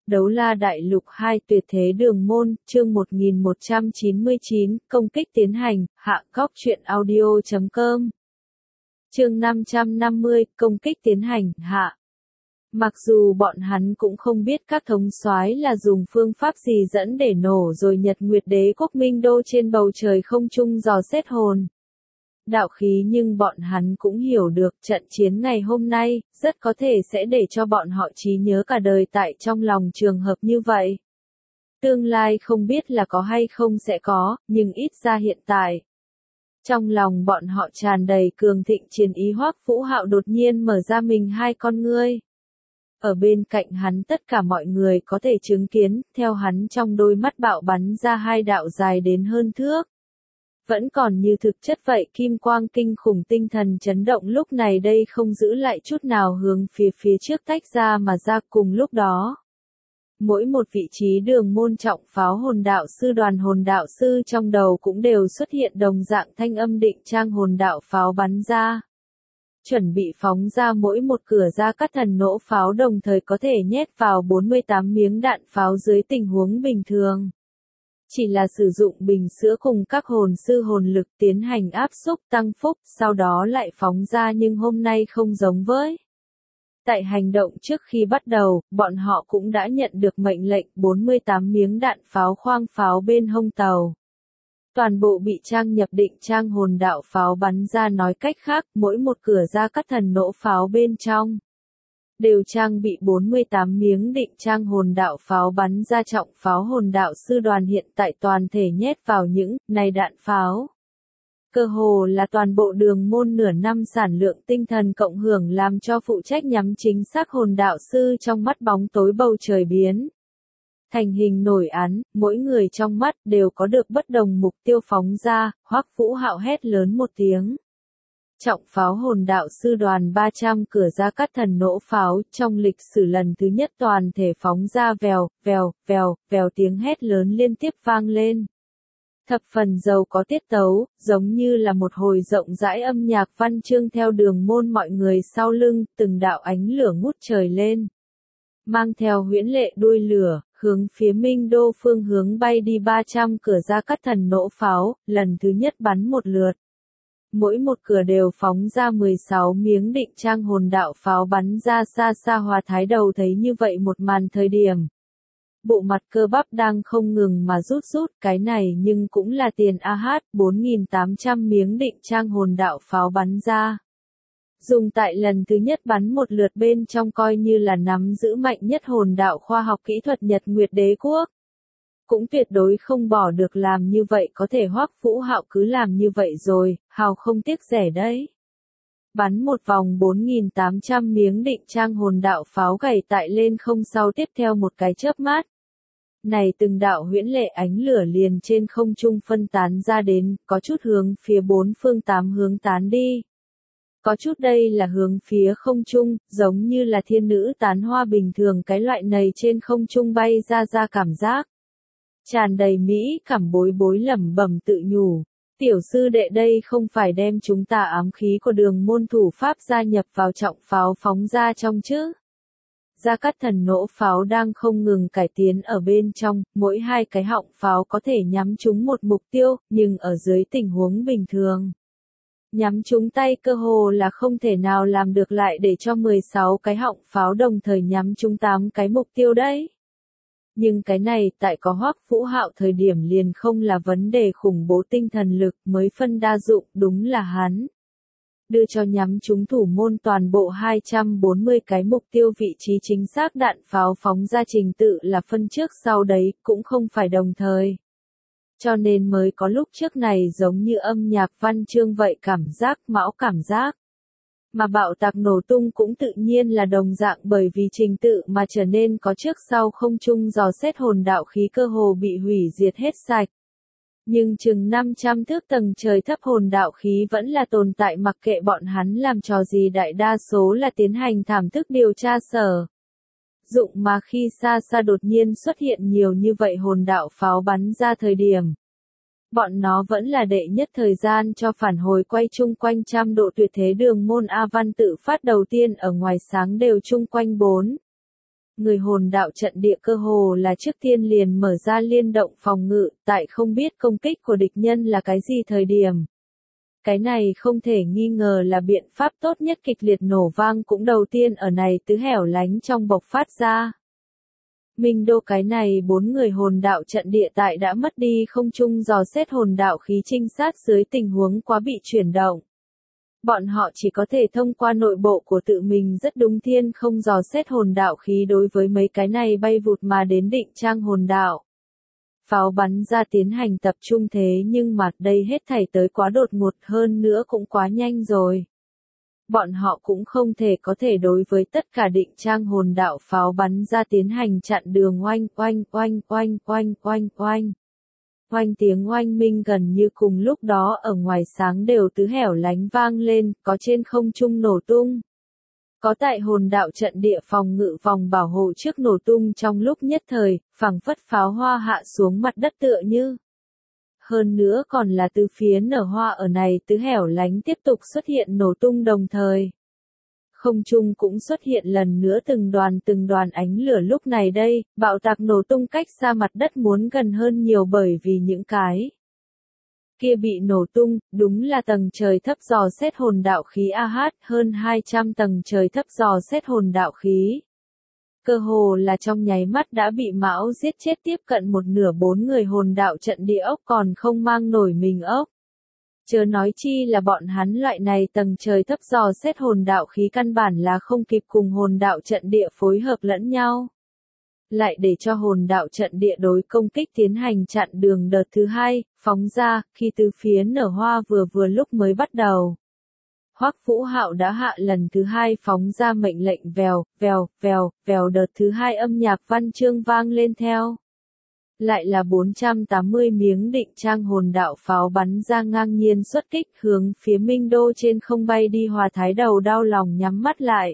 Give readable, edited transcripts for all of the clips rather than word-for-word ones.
Đấu La Đại Lục 2 Tuyệt Thế Đường Môn, chương 1199, công kích tiến hành, hạ góc truyện audio.com. Chương 550, công kích tiến hành, hạ. Mặc dù bọn hắn cũng không biết các thống soái là dùng phương pháp gì dẫn để nổ rồi Nhật Nguyệt Đế quốc Minh Đô trên bầu trời không trung dò xét hồn đạo khí, nhưng bọn hắn cũng hiểu được trận chiến ngày hôm nay rất có thể sẽ để cho bọn họ trí nhớ cả đời tại trong lòng. Trường hợp như vậy, tương lai không biết là có hay không sẽ có, nhưng ít ra hiện tại, trong lòng bọn họ tràn đầy cường thịnh chiến ý. Hoắc Vũ Hạo đột nhiên mở ra mình hai con ngươi. Ở bên cạnh hắn tất cả mọi người có thể chứng kiến, theo hắn trong đôi mắt bạo bắn ra hai đạo dài đến hơn thước. Vẫn còn như thực chất vậy, kim quang kinh khủng, tinh thần chấn động lúc này đây không giữ lại chút nào hướng phía trước tách ra mà ra. Cùng lúc đó, mỗi một vị trí đường môn trọng pháo hồn đạo sư đoàn hồn đạo sư trong đầu cũng đều xuất hiện đồng dạng thanh âm định trang hồn đạo pháo bắn ra. Chuẩn bị phóng ra mỗi một cửa ra các thần nỗ pháo đồng thời có thể nhét vào 48 miếng đạn pháo dưới tình huống bình thường. Chỉ là sử dụng bình sữa cùng các hồn sư hồn lực tiến hành áp xúc tăng phúc, sau đó lại phóng ra, nhưng hôm nay không giống với. Tại hành động trước khi bắt đầu, bọn họ cũng đã nhận được mệnh lệnh 48 miếng đạn pháo khoang pháo bên hông tàu. Toàn bộ bị trang nhập định trang hồn đạo pháo bắn ra, nói cách khác, mỗi một cửa ra các thần nỗ pháo bên trong đều trang bị 48 miếng định trang hồn đạo pháo bắn ra. Trọng pháo hồn đạo sư đoàn hiện tại toàn thể nhét vào những này đạn pháo. Cơ hồ là toàn bộ đường môn nửa năm sản lượng tinh thần cộng hưởng, làm cho phụ trách nhắm chính xác hồn đạo sư trong mắt bóng tối bầu trời biến thành hình nổi án, mỗi người trong mắt đều có được bất đồng mục tiêu phóng ra. Hoắc Vũ Hạo hét lớn một tiếng. Trọng pháo hồn đạo sư đoàn 300 cửa ra các thần nỗ pháo trong lịch sử lần thứ nhất toàn thể phóng ra. Vèo, vèo, vèo, vèo, tiếng hét lớn liên tiếp vang lên. Thập phần giàu có tiết tấu, giống như là một hồi rộng rãi âm nhạc văn chương. Theo đường môn mọi người sau lưng, từng đạo ánh lửa ngút trời lên, mang theo huyễn lệ đuôi lửa, hướng phía Minh Đô phương hướng bay đi. 300 cửa ra các thần nỗ pháo, lần thứ nhất bắn một lượt. Mỗi một cửa đều phóng ra 16 miếng định trang hồn đạo pháo bắn ra xa xa. Hòa Thái Đầu thấy như vậy một màn thời điểm, bộ mặt cơ bắp đang không ngừng mà rút, cái này nhưng cũng là tiền AH. 4.800 miếng định trang hồn đạo pháo bắn ra, dùng tại lần thứ nhất bắn một lượt bên trong, coi như là nắm giữ mạnh nhất hồn đạo khoa học kỹ thuật Nhật Nguyệt Đế quốc cũng tuyệt đối không bỏ được làm như vậy. Có thể Hoắc Vũ Hạo cứ làm như vậy rồi, hào không tiếc rẻ đấy. Bắn một vòng 4.800 miếng định trang hồn đạo pháo gảy tại lên không, sau tiếp theo một cái chớp mắt này từng đạo huyễn lệ ánh lửa liền trên không trung phân tán ra đến, có chút hướng phía bốn phương tám hướng tán đi. Có chút đây là hướng phía không trung, giống như là thiên nữ tán hoa bình thường, cái loại này trên không trung bay ra cảm giác tràn đầy mỹ cảm. Bối lẩm bẩm tự nhủ, tiểu sư đệ đây không phải đem chúng ta ám khí của đường môn thủ pháp gia nhập vào trọng pháo phóng ra trong chứ? Gia Cát thần nỗ pháo đang không ngừng cải tiến ở bên trong, mỗi hai cái họng pháo có thể nhắm trúng một mục tiêu, nhưng ở dưới tình huống bình thường, nhắm trúng tay cơ hồ là không thể nào làm được, lại để cho 16 cái họng pháo đồng thời nhắm trúng 8 cái mục tiêu đấy. Nhưng cái này tại có Hoắc Vũ Hạo thời điểm liền không là vấn đề. Khủng bố tinh thần lực mới phân đa dụng, đúng là hắn đưa cho nhắm trúng thủ môn toàn bộ 240 cái mục tiêu. Vị trí chính xác đạn pháo phóng ra trình tự là phân trước sau đấy, cũng không phải đồng thời. Cho nên mới có lúc trước này giống như âm nhạc văn chương vậy, cảm giác mão cảm giác. Mà bạo tạc nổ tung cũng tự nhiên là đồng dạng, bởi vì trình tự mà trở nên có trước sau. Không trung dò xét hồn đạo khí cơ hồ bị hủy diệt hết sạch. Nhưng chừng 500 thước tầng trời thấp hồn đạo khí vẫn là tồn tại, mặc kệ bọn hắn làm trò gì, đại đa số là tiến hành thảm thức điều tra sở dụng. Mà khi xa xa đột nhiên xuất hiện nhiều như vậy hồn đạo pháo bắn ra thời điểm, bọn nó vẫn là đệ nhất thời gian cho phản hồi quay chung quanh 100 độ. Tuyệt thế đường môn A Văn tự phát đầu tiên ở ngoài sáng đều chung quanh 4 Người hồn đạo trận địa cơ hồ là trước tiên liền mở ra liên động phòng ngự, tại không biết công kích của địch nhân là cái gì thời điểm. Cái này không thể nghi ngờ là biện pháp tốt nhất, kịch liệt nổ vang cũng đầu tiên ở này tứ hẻo lánh trong bộc phát ra. Minh Đô cái này 4 người hồn đạo trận địa tại đã mất đi không trung dò xét hồn đạo khí trinh sát dưới tình huống quá bị chuyển động. Bọn họ chỉ có thể thông qua nội bộ của tự mình rất đúng thiên không dò xét hồn đạo khí đối với mấy cái này bay vụt mà đến định trang hồn đạo. Pháo bắn ra tiến hành tập trung, thế nhưng mà đây hết thảy tới quá đột ngột, hơn nữa cũng quá nhanh rồi. Bọn họ cũng không có thể đối với tất cả định trang hồn đạo pháo bắn ra tiến hành chặn đường. Oanh oanh oanh oanh oanh oanh oanh. Oanh tiếng oanh minh gần như cùng lúc đó ở ngoài sáng đều tứ hẻo lánh vang lên, có trên không trung nổ tung. Có tại hồn đạo trận địa phòng ngự vòng bảo hộ trước nổ tung trong lúc nhất thời, phảng phất pháo hoa hạ xuống mặt đất tựa như. Hơn nữa còn là từ phía nở hoa ở này tứ hẻo lánh tiếp tục xuất hiện nổ tung đồng thời. Không trung cũng xuất hiện lần nữa từng đoàn ánh lửa, lúc này đây, bạo tạc nổ tung cách xa mặt đất muốn gần hơn nhiều bởi vì những cái kia bị nổ tung, đúng là tầng trời thấp dò xét hồn đạo khí AH, hơn 200 tầng trời thấp dò xét hồn đạo khí. Cơ hồ là trong nháy mắt đã bị Mão giết chết tiếp cận một nửa 4 người hồn đạo trận địa ốc còn không mang nổi mình ốc. Chớ nói chi là bọn hắn loại này tầng trời thấp dò xét hồn đạo khí căn bản là không kịp cùng hồn đạo trận địa phối hợp lẫn nhau. Lại để cho hồn đạo trận địa đối công kích tiến hành chặn đường đợt thứ hai, phóng ra, khi từ phía nở hoa vừa lúc mới bắt đầu. Hoắc Vũ Hạo đã hạ lần thứ hai phóng ra mệnh lệnh, vèo, vèo, vèo, vèo, đợt thứ hai âm nhạc văn chương vang lên theo. Lại là 480 miếng định trang hồn đạo pháo bắn ra ngang nhiên xuất kích hướng phía Minh Đô trên không bay đi. Hòa Thái Đầu đau lòng nhắm mắt lại.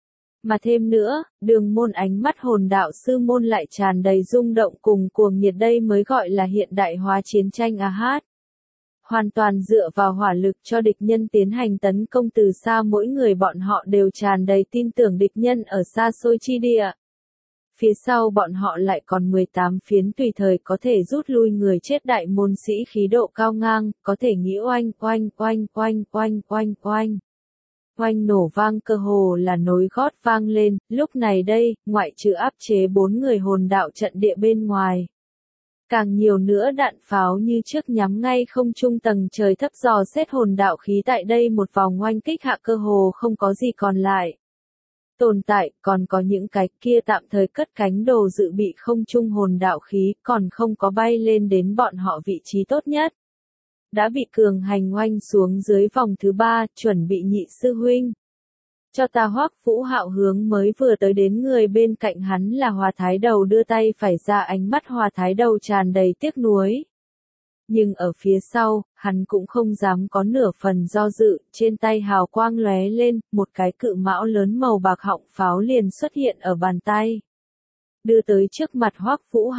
Mà thêm nữa, Đường Môn ánh mắt hồn đạo sư môn lại tràn đầy rung động cùng cuồng nhiệt, đây mới gọi là hiện đại hóa chiến tranh AH. Hoàn toàn dựa vào hỏa lực cho địch nhân tiến hành tấn công từ xa, mỗi người bọn họ đều tràn đầy tin tưởng địch nhân ở xa xôi chi địa. Phía sau bọn họ lại còn 18 phiến tùy thời có thể rút lui người chết đại môn sĩ khí độ cao ngang, có thể nghĩ oanh oanh oanh oanh oanh oanh oanh. Oanh nổ vang cơ hồ là nối gót vang lên, lúc này đây, ngoại trừ áp chế 4 người hồn đạo trận địa bên ngoài. Càng nhiều nữa đạn pháo như trước nhắm ngay không trung tầng trời thấp dò xét hồn đạo khí, tại đây một vòng oanh kích hạ cơ hồ không có gì còn lại. Tồn tại, còn có những cái kia tạm thời cất cánh đồ dự bị không trung hồn đạo khí, còn không có bay lên đến bọn họ vị trí tốt nhất. Đã bị cường hành oanh xuống dưới vòng thứ 3, chuẩn bị nhị sư huynh. Cho ta. Hoắc Vũ Hạo hướng mới vừa tới đến người bên cạnh hắn là Hòa Thái Đầu đưa tay phải ra, ánh mắt Hòa Thái Đầu tràn đầy tiếc nuối. Nhưng ở phía sau, hắn cũng không dám có nửa phần do dự, trên tay hào quang lóe lên, một cái cự mão lớn màu bạc họng pháo liền xuất hiện ở bàn tay. Đưa tới trước mặt Hoắc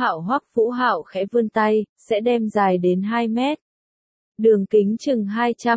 Vũ Hạo khẽ vươn tay, sẽ đem dài đến 2 mét. Đường kính chừng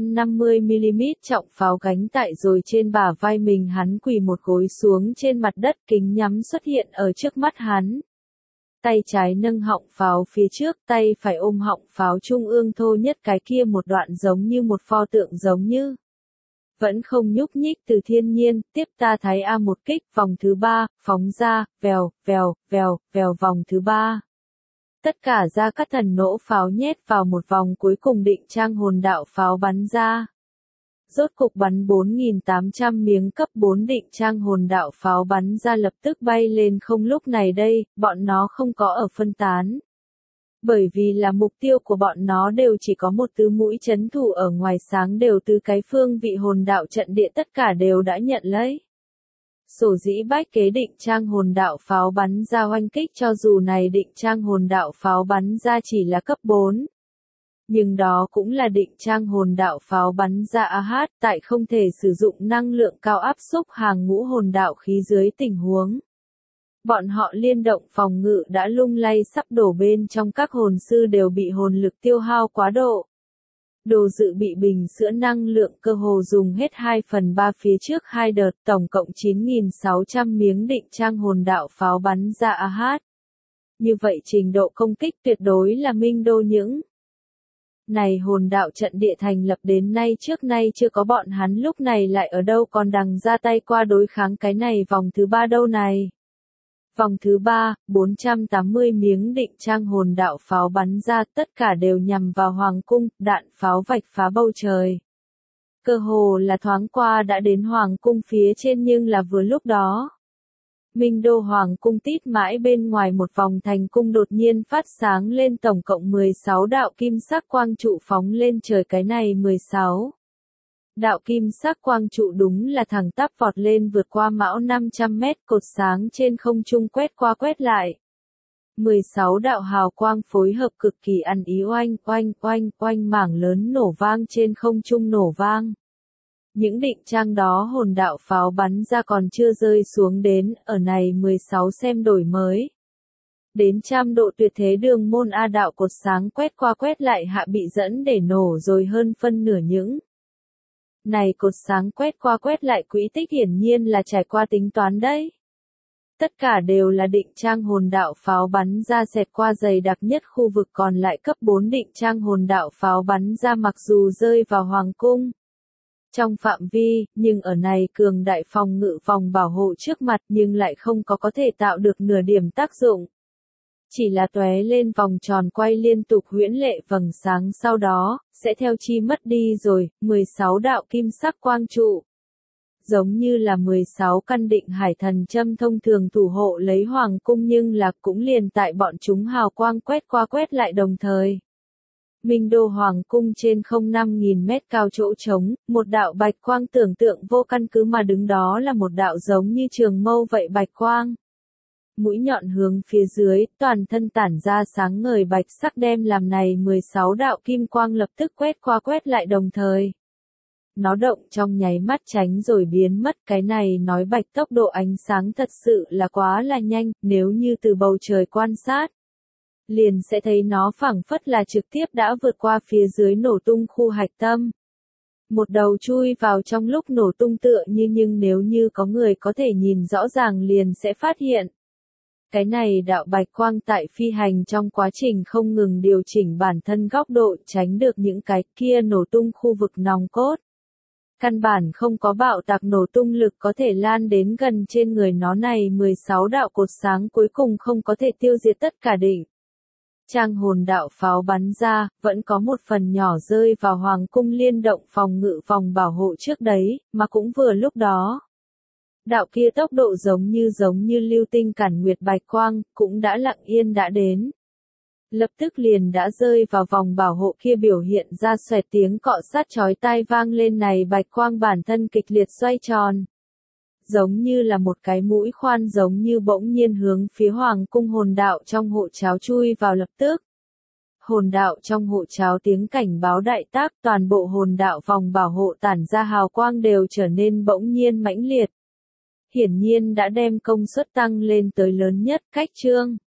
250mm trọng pháo gánh tại rồi trên bả vai mình, hắn quỳ một gối xuống trên mặt đất, kính nhắm xuất hiện ở trước mắt hắn. Tay trái nâng họng pháo phía trước, tay phải ôm họng pháo trung ương thô nhất cái kia một đoạn giống như một pho tượng, giống như vẫn không nhúc nhích từ thiên nhiên. Tiếp ta thái A một kích, vòng thứ 3, phóng ra, vèo, vèo, vèo, vèo, vòng thứ 3. Tất cả ra các thần nỗ pháo nhét vào một vòng cuối cùng định trang hồn đạo pháo bắn ra. Rốt cục bắn 4.800 miếng cấp 4 định trang hồn đạo pháo bắn ra, lập tức bay lên không. Lúc này đây, bọn nó không có ở phân tán. Bởi vì là mục tiêu của bọn nó đều chỉ có một tứ mũi chấn thủ ở ngoài sáng, đều từ cái phương vị hồn đạo trận địa, tất cả đều đã nhận lấy. Sổ dĩ bách kế định trang hồn đạo pháo bắn ra oanh kích, cho dù này định trang hồn đạo pháo bắn ra chỉ là cấp 4. Nhưng đó cũng là định trang hồn đạo pháo bắn ra AH, tại không thể sử dụng năng lượng cao áp xúc hàng ngũ hồn đạo khí dưới tình huống. Bọn họ liên động phòng ngự đã lung lay sắp đổ, bên trong các hồn sư đều bị hồn lực tiêu hao quá độ. Đồ dự bị bình sữa năng lượng cơ hồ dùng hết 2/3 phía trước 2 đợt, tổng cộng 9.600 miếng định trang hồn đạo pháo bắn ra AH. Như vậy trình độ công kích tuyệt đối là Minh Đô những này hồn đạo trận địa thành lập đến nay trước nay chưa có, bọn hắn lúc này lại ở đâu còn đằng ra tay qua đối kháng cái này vòng thứ 3 đâu này. Vòng thứ 3, 480 miếng định trang hồn đạo pháo bắn ra, tất cả đều nhằm vào Hoàng cung, đạn pháo vạch phá bầu trời. Cơ hồ là thoáng qua đã đến Hoàng cung phía trên, nhưng là vừa lúc đó. Minh Đô Hoàng cung tít mãi bên ngoài một vòng thành cung đột nhiên phát sáng lên, tổng cộng 16 đạo kim sắc quang trụ phóng lên trời, cái này 16. Đạo kim sắc quang trụ đúng là thẳng tắp vọt lên vượt qua mão 500 mét, cột sáng trên không trung quét qua quét lại. 16 đạo hào quang phối hợp cực kỳ ăn ý, oanh oanh oanh oanh, mảng lớn nổ vang trên không trung nổ vang. Những định trang đó hồn đạo pháo bắn ra còn chưa rơi xuống đến, ở này 16 xem đổi mới. Đến trăm độ tuyệt thế đường môn A đạo cột sáng quét qua quét lại hạ bị dẫn để nổ rồi hơn phân nửa những. Này cột sáng quét qua quét lại quỹ tích hiển nhiên là trải qua tính toán đấy. Tất cả đều là định trang hồn đạo pháo bắn ra xẹt qua dày đặc nhất khu vực, còn lại cấp 4 định trang hồn đạo pháo bắn ra mặc dù rơi vào Hoàng cung. Trong phạm vi, nhưng ở này cường đại phòng ngự vòng bảo hộ trước mặt nhưng lại không có thể tạo được nửa điểm tác dụng. Chỉ là tóe lên vòng tròn quay liên tục huyễn lệ vầng sáng, sau đó, sẽ theo chi mất đi rồi, 16 đạo kim sắc quang trụ. Giống như là 16 căn định hải thần châm thông thường thủ hộ lấy Hoàng cung, nhưng là cũng liền tại bọn chúng hào quang quét qua quét lại đồng thời. Minh Đô Hoàng cung trên không 5.000 mét cao chỗ trống, một đạo bạch quang tưởng tượng vô căn cứ mà đứng đó là một đạo giống như trường mâu vậy bạch quang. Mũi nhọn hướng phía dưới, toàn thân tản ra sáng ngời bạch sắc, đem làm này 16 đạo kim quang lập tức quét qua quét lại đồng thời. Nó động trong nháy mắt tránh rồi biến mất, cái này nói bạch tốc độ ánh sáng thật sự là quá là nhanh, nếu như từ bầu trời quan sát. Liền sẽ thấy nó phảng phất là trực tiếp đã vượt qua phía dưới nổ tung khu hạch tâm. Một đầu chui vào trong lúc nổ tung tựa như, nhưng nếu như có người có thể nhìn rõ ràng liền sẽ phát hiện. Cái này đạo bạch quang tại phi hành trong quá trình không ngừng điều chỉnh bản thân góc độ, tránh được những cái kia nổ tung khu vực nòng cốt. Căn bản không có bạo tạc nổ tung lực có thể lan đến gần trên người nó, này 16 đạo cột sáng cuối cùng không có thể tiêu diệt tất cả định. Trang hồn đạo pháo bắn ra, vẫn có một phần nhỏ rơi vào Hoàng cung liên động phòng ngự vòng bảo hộ trước đấy, mà cũng vừa lúc đó. Đạo kia tốc độ giống như lưu tinh cản nguyệt bạch quang, cũng đã lặng yên đã đến. Lập tức liền đã rơi vào vòng bảo hộ kia, biểu hiện ra xoẹt tiếng cọ sát chói tai vang lên, này bạch quang bản thân kịch liệt xoay tròn. Giống như là một cái mũi khoan, giống như bỗng nhiên hướng phía Hoàng cung hồn đạo trong hộ cháo chui vào lập tức. Hồn đạo trong hộ cháo tiếng cảnh báo đại tác, toàn bộ hồn đạo vòng bảo hộ tản ra hào quang đều trở nên bỗng nhiên mãnh liệt. Hiển nhiên đã đem công suất tăng lên tới lớn nhất, cách chương.